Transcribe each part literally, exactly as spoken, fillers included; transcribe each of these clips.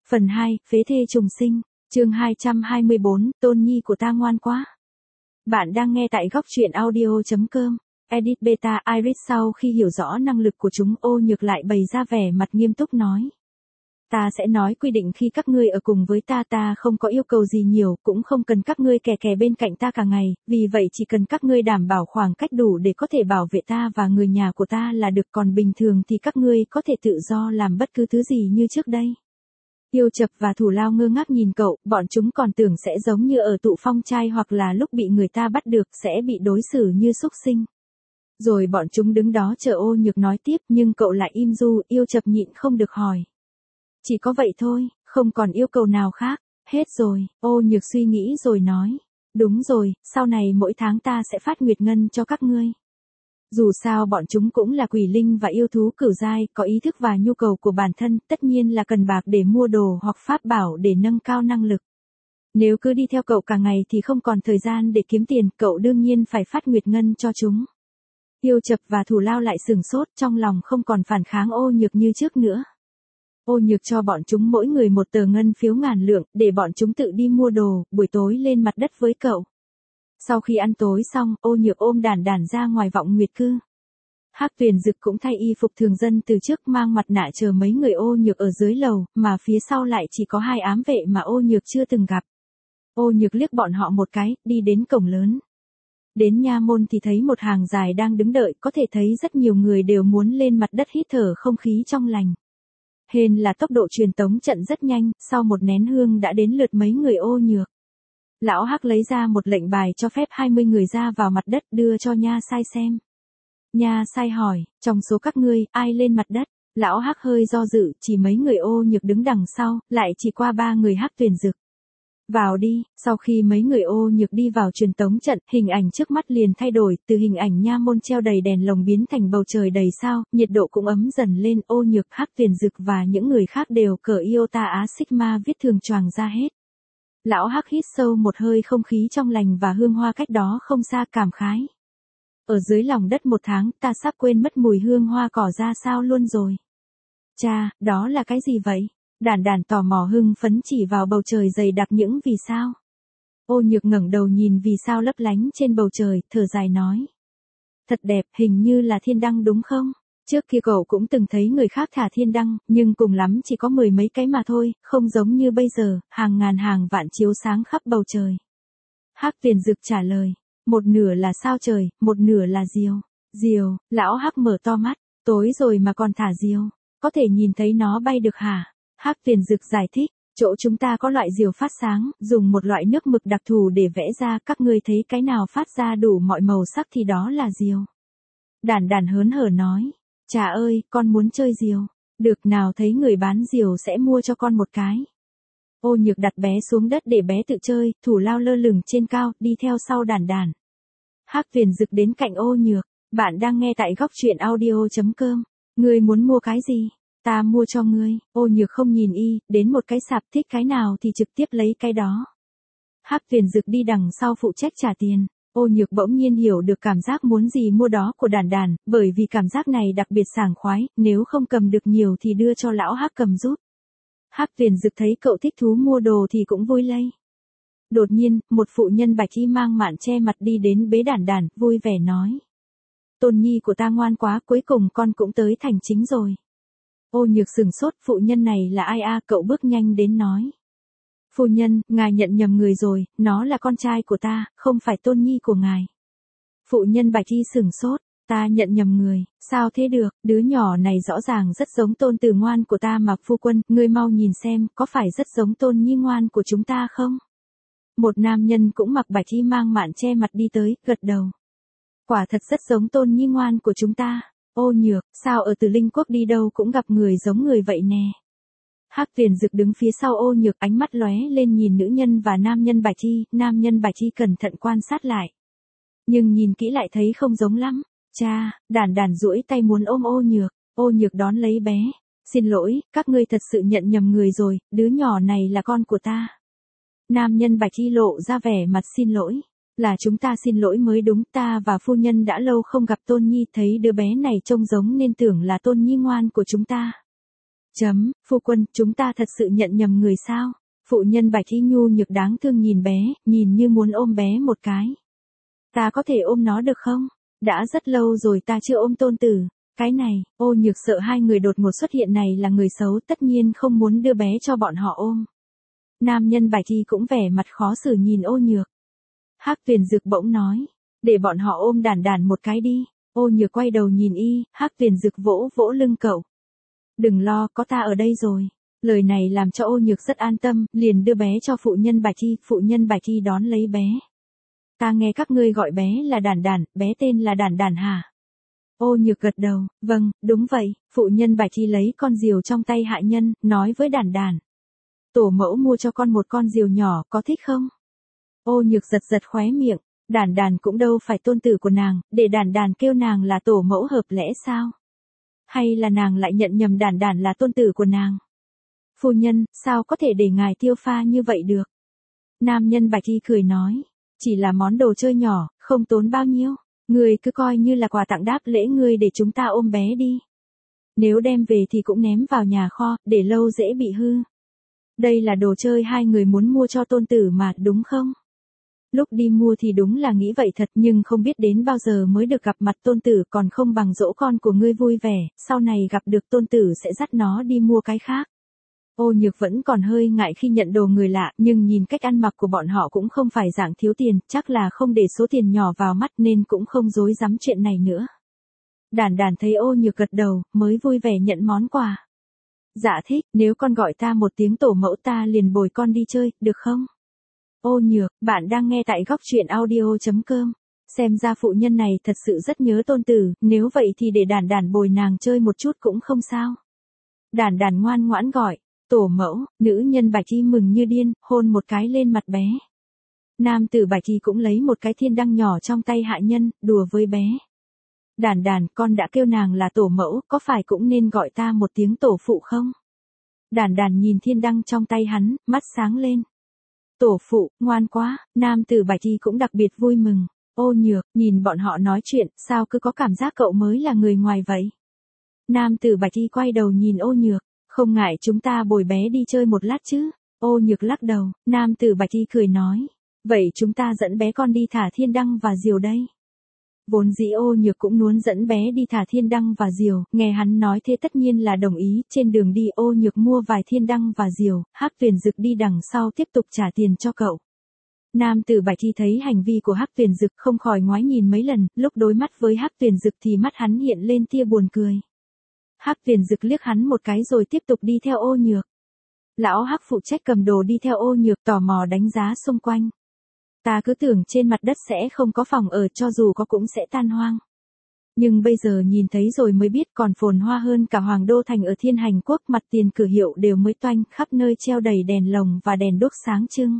Phần hai, phế thê trùng sinh, chương hai trăm hai mươi bốn, Tôn Nhi của ta ngoan quá. Bạn đang nghe tại góc truyện audio.com. Edit Beta Iris sau khi hiểu rõ năng lực của chúng, Ô Nhược lại bày ra vẻ mặt nghiêm túc nói. Ta sẽ nói quy định khi các ngươi ở cùng với ta, ta không có yêu cầu gì nhiều, cũng không cần các ngươi kè kè bên cạnh ta cả ngày, vì vậy chỉ cần các ngươi đảm bảo khoảng cách đủ để có thể bảo vệ ta và người nhà của ta là được, còn bình thường thì các ngươi có thể tự do làm bất cứ thứ gì như trước đây. Yêu Chập và Thủ Lao ngơ ngác nhìn cậu, bọn chúng còn tưởng sẽ giống như ở tụ phong trai hoặc là lúc bị người ta bắt được sẽ bị đối xử như súc sinh. Rồi bọn chúng đứng đó chờ Ô Nhược nói tiếp, nhưng cậu lại im ru. Yêu Chập nhịn không được hỏi. Chỉ có vậy thôi, không còn yêu cầu nào khác, hết rồi. Ô Nhược suy nghĩ rồi nói. Đúng rồi, sau này mỗi tháng ta sẽ phát nguyệt ngân cho các ngươi. Dù sao bọn chúng cũng là quỷ linh và yêu thú cửu giai, có ý thức và nhu cầu của bản thân, tất nhiên là cần bạc để mua đồ hoặc pháp bảo để nâng cao năng lực. Nếu cứ đi theo cậu cả ngày thì không còn thời gian để kiếm tiền, cậu đương nhiên phải phát nguyệt ngân cho chúng. Yêu Chập và Thủ Lao lại sừng sốt, trong lòng không còn phản kháng Ô Nhược như trước nữa. Ô Nhược cho bọn chúng mỗi người một tờ ngân phiếu ngàn lượng, để bọn chúng tự đi mua đồ, buổi tối lên mặt đất với cậu. Sau khi ăn tối xong, Ô Nhược ôm Đản Đản ra ngoài vọng nguyệt cư. Hắc Tuyền Dực cũng thay y phục thường dân từ trước, mang mặt nạ chờ mấy người Ô Nhược ở dưới lầu, mà phía sau lại chỉ có hai ám vệ mà Ô Nhược chưa từng gặp. Ô Nhược liếc bọn họ một cái, đi đến cổng lớn. Đến nha môn thì thấy một hàng dài đang đứng đợi, có thể thấy rất nhiều người đều muốn lên mặt đất hít thở không khí trong lành. Hên là tốc độ truyền tống trận rất nhanh, sau một nén hương đã đến lượt mấy người Ô Nhược. Lão Hắc lấy ra một lệnh bài cho phép hai mươi người ra vào mặt đất, đưa cho Nha Sai xem. Nha Sai hỏi, trong số các ngươi, ai lên mặt đất? Lão Hắc hơi do dự, chỉ mấy người Ô Nhược đứng đằng sau, lại chỉ qua ba người Hắc Tuyền Dực. Vào đi. Sau khi mấy người Ô Nhược đi vào truyền tống trận, hình ảnh trước mắt liền thay đổi, từ hình ảnh nha môn treo đầy đèn lồng biến thành bầu trời đầy sao, nhiệt độ cũng ấm dần lên. Ô Nhược, Hắc Tuyền Dực và những người khác đều cởi Iota Á Sigma viết thường choàng ra hết. Lão Hắc hít sâu một hơi không khí trong lành và hương hoa cách đó không xa, cảm khái. Ở dưới lòng đất một tháng, ta sắp quên mất mùi hương hoa cỏ ra sao luôn rồi. Cha, đó là cái gì vậy? Đản Đản tò mò hưng phấn chỉ vào bầu trời dày đặc những vì sao. Ô Nhược ngẩng đầu nhìn vì sao lấp lánh trên bầu trời, thở dài nói. Thật đẹp, hình như là thiên đăng đúng không? Trước kia cậu cũng từng thấy người khác thả thiên đăng, nhưng cùng lắm chỉ có mười mấy cái mà thôi, không giống như bây giờ, hàng ngàn hàng vạn chiếu sáng khắp bầu trời. Hắc Tuyền Dực trả lời, một nửa là sao trời, một nửa là diều. Diều, lão Hắc mở to mắt, tối rồi mà còn thả diều, có thể nhìn thấy nó bay được hả? Hắc Tuyền Dực giải thích, chỗ chúng ta có loại diều phát sáng, dùng một loại nước mực đặc thù để vẽ ra, các ngươi thấy cái nào phát ra đủ mọi màu sắc thì đó là diều. Đản Đản hớn hở nói, cha ơi, con muốn chơi diều. Được, nào thấy người bán diều sẽ mua cho con một cái. Ô Nhược đặt bé xuống đất để bé tự chơi, Thủ Lao lơ lửng trên cao, đi theo sau Đản Đản. Hắc Tuyền Dực đến cạnh Ô Nhược, bạn đang nghe tại góc truyện audio.com. Ngươi muốn mua cái gì? Ta mua cho ngươi. Ô Nhược không nhìn y, đến một cái sạp thích cái nào thì trực tiếp lấy cái đó. Hắc Tuyền Dực đi đằng sau phụ trách trả tiền. Ô Nhược bỗng nhiên hiểu được cảm giác muốn gì mua đó của Đản Đản, bởi vì cảm giác này đặc biệt sảng khoái, nếu không cầm được nhiều thì đưa cho lão Hắc cầm giúp. Hắc Tuyền Dực thấy cậu thích thú mua đồ thì cũng vui lây. Đột nhiên, một phụ nhân bạch y mang mạn che mặt đi đến bế Đản Đản, vui vẻ nói. Tôn Nhi của ta ngoan quá, cuối cùng con cũng tới thành chính rồi. Ô Nhược sừng sốt, phụ nhân này là ai a? Cậu bước nhanh đến nói. Phu nhân, ngài nhận nhầm người rồi, nó là con trai của ta, không phải Tôn Nhi của ngài. Phụ nhân bạch y sừng sốt, ta nhận nhầm người, sao thế được, đứa nhỏ này rõ ràng rất giống tôn tử ngoan của ta mà. Phu quân, ngươi mau nhìn xem, có phải rất giống Tôn Nhi ngoan của chúng ta không? Một nam nhân cũng mặc bạch y mang mạn che mặt đi tới, gật đầu. Quả thật rất giống Tôn Nhi ngoan của chúng ta. Ô Nhược, sao ở Từ Linh Quốc đi đâu cũng gặp người giống người vậy nè. Hắc Tuyền Dực đứng phía sau Ô Nhược, ánh mắt lóe lên nhìn nữ nhân và nam nhân bạch y. Nam nhân bạch y cẩn thận quan sát lại, nhưng nhìn kỹ lại thấy không giống lắm. Cha, Đản Đản duỗi tay muốn ôm Ô Nhược. Ô Nhược đón lấy bé. Xin lỗi, các ngươi thật sự nhận nhầm người rồi, đứa nhỏ này là con của ta. Nam nhân bạch y lộ ra vẻ mặt xin lỗi. Là chúng ta xin lỗi mới đúng, ta và phu nhân đã lâu không gặp Tôn Nhi, thấy đứa bé này trông giống nên tưởng là Tôn Nhi ngoan của chúng ta. Chấm, phu quân, chúng ta thật sự nhận nhầm người sao? Phụ nhân Bạch Y nhu nhược đáng thương nhìn bé, nhìn như muốn ôm bé một cái. Ta có thể ôm nó được không? Đã rất lâu rồi ta chưa ôm tôn tử. Cái này, Ô Nhược sợ hai người đột ngột xuất hiện này là người xấu, tất nhiên không muốn đưa bé cho bọn họ ôm. Nam nhân Bạch Y cũng vẻ mặt khó xử nhìn Ô Nhược. Hắc Tuyền Dực bỗng nói, để bọn họ ôm Đản Đản một cái đi. Ô Nhược quay đầu nhìn y, Hắc Tuyền Dực vỗ vỗ lưng cậu. Đừng lo, có ta ở đây rồi. Lời này làm cho Ô Nhược rất an tâm, liền đưa bé cho phụ nhân Bạch Y, phụ nhân Bạch Y đón lấy bé. Ta nghe các ngươi gọi bé là Đản Đản, bé tên là Đản Đản hả? Ô Nhược gật đầu, vâng, đúng vậy, phụ nhân Bạch Y lấy con diều trong tay hạ nhân, nói với Đản Đản. Tổ mẫu mua cho con một con diều nhỏ, có thích không? Ô Nhược giật giật khóe miệng, Đản Đản cũng đâu phải tôn tử của nàng, để Đản Đản kêu nàng là tổ mẫu hợp lẽ sao? Hay là nàng lại nhận nhầm Đản Đản là tôn tử của nàng? Phu nhân, sao có thể để ngài tiêu pha như vậy được? Nam nhân Bạch Y cười nói, chỉ là món đồ chơi nhỏ, không tốn bao nhiêu. Ngươi cứ coi như là quà tặng đáp lễ ngươi để chúng ta ôm bé đi. Nếu đem về thì cũng ném vào nhà kho, để lâu dễ bị hư. Đây là đồ chơi hai người muốn mua cho tôn tử mà, đúng không? Lúc đi mua thì đúng là nghĩ vậy thật, nhưng không biết đến bao giờ mới được gặp mặt tôn tử, còn không bằng dỗ con của ngươi vui vẻ, sau này gặp được tôn tử sẽ dắt nó đi mua cái khác. Ô Nhược vẫn còn hơi ngại khi nhận đồ người lạ, nhưng nhìn cách ăn mặc của bọn họ cũng không phải dạng thiếu tiền, chắc là không để số tiền nhỏ vào mắt nên cũng không dối dám chuyện này nữa. Đản Đản thấy Ô Nhược gật đầu, mới vui vẻ nhận món quà. Dạ thích, nếu con gọi ta một tiếng tổ mẫu ta liền bồi con đi chơi, được không? Ô Nhược, bạn đang nghe tại góc truyện audio chấm com. Xem ra phụ nhân này thật sự rất nhớ tôn tử, nếu vậy thì để Đản Đản bồi nàng chơi một chút cũng không sao. Đản Đản ngoan ngoãn gọi. Tổ mẫu, nữ nhân Bạch Y mừng như điên, hôn một cái lên mặt bé. Nam tử Bạch Y cũng lấy một cái thiên đăng nhỏ trong tay hạ nhân, đùa với bé. Đản Đản, con đã kêu nàng là tổ mẫu, có phải cũng nên gọi ta một tiếng tổ phụ không? Đản Đản nhìn thiên đăng trong tay hắn, mắt sáng lên. Tổ phụ, ngoan quá, nam tử Bạch Y cũng đặc biệt vui mừng. Ô Nhược, nhìn bọn họ nói chuyện, sao cứ có cảm giác cậu mới là người ngoài vậy? Nam tử Bạch Y quay đầu nhìn Ô Nhược. Không ngại chúng ta bồi bé đi chơi một lát chứ? Ô Nhược lắc đầu, nam tử Bạch Y cười nói. Vậy chúng ta dẫn bé con đi thả thiên đăng và diều đây. Vốn dĩ Ô Nhược cũng muốn dẫn bé đi thả thiên đăng và diều, nghe hắn nói thế tất nhiên là đồng ý. Trên đường đi Ô Nhược mua vài thiên đăng và diều, Hắc Tuyền Dực đi đằng sau tiếp tục trả tiền cho cậu. Nam tử Bạch Y thấy hành vi của Hắc Tuyền Dực không khỏi ngoái nhìn mấy lần, lúc đối mắt với Hắc Tuyền Dực thì mắt hắn hiện lên tia buồn cười. Hắc Tuyền Dực liếc hắn một cái rồi tiếp tục đi theo Ô Nhược. Lão Hắc phụ trách cầm đồ đi theo Ô Nhược tò mò đánh giá xung quanh. Ta cứ tưởng trên mặt đất sẽ không có phòng ở, cho dù có cũng sẽ tan hoang. Nhưng bây giờ nhìn thấy rồi mới biết còn phồn hoa hơn cả Hoàng Đô Thành ở Thiên Hành Quốc, mặt tiền cửa hiệu đều mới toanh, khắp nơi treo đầy đèn lồng và đèn đuốc sáng trưng.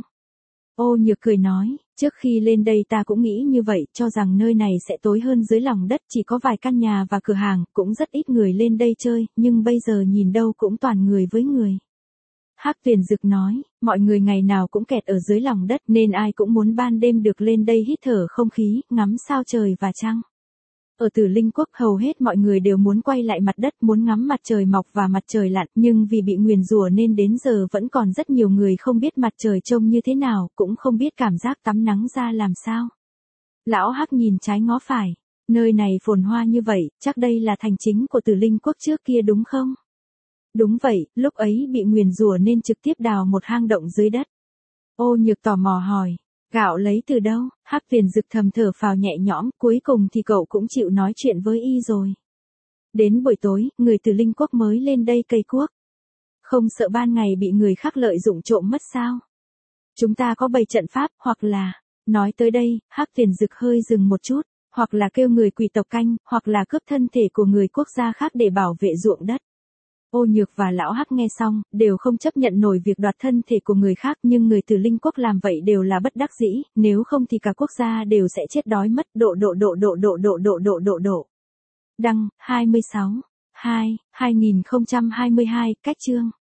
Ô Nhược cười nói, trước khi lên đây ta cũng nghĩ như vậy, cho rằng nơi này sẽ tối hơn dưới lòng đất, chỉ có vài căn nhà và cửa hàng, cũng rất ít người lên đây chơi, nhưng bây giờ nhìn đâu cũng toàn người với người. Hắc Tuyền Dực nói, mọi người ngày nào cũng kẹt ở dưới lòng đất nên ai cũng muốn ban đêm được lên đây hít thở không khí, ngắm sao trời và trăng. Ở Tử Linh Quốc hầu hết mọi người đều muốn quay lại mặt đất, muốn ngắm mặt trời mọc và mặt trời lặn, nhưng vì bị nguyền rủa nên đến giờ vẫn còn rất nhiều người không biết mặt trời trông như thế nào, cũng không biết cảm giác tắm nắng ra làm sao. Lão Hắc nhìn trái ngó phải, nơi này phồn hoa như vậy, chắc đây là thành chính của Tử Linh Quốc trước kia đúng không? Đúng vậy, lúc ấy bị nguyền rủa nên trực tiếp đào một hang động dưới đất. Ô Nhược tò mò hỏi. Gạo lấy từ đâu? Hắc Tuyền Dực thầm thở phào nhẹ nhõm, cuối cùng thì cậu cũng chịu nói chuyện với y rồi. Đến buổi tối, người từ Linh Quốc mới lên đây cày cuốc. Không sợ ban ngày bị người khác lợi dụng trộm mất sao? Chúng ta có bày trận pháp, hoặc là, nói tới đây, Hắc Tuyền Dực hơi dừng một chút, hoặc là kêu người quỷ tộc canh, hoặc là cướp thân thể của người quốc gia khác để bảo vệ ruộng đất. Ô Nhược và Lão Hắc nghe xong, đều không chấp nhận nổi việc đoạt thân thể của người khác, nhưng người từ Linh Quốc làm vậy đều là bất đắc dĩ, nếu không thì cả quốc gia đều sẽ chết đói mất. Độ độ độ độ độ độ độ độ độ độ. Đăng, hai mươi sáu, hai, hai nghìn không trăm hai mươi hai, cách chương.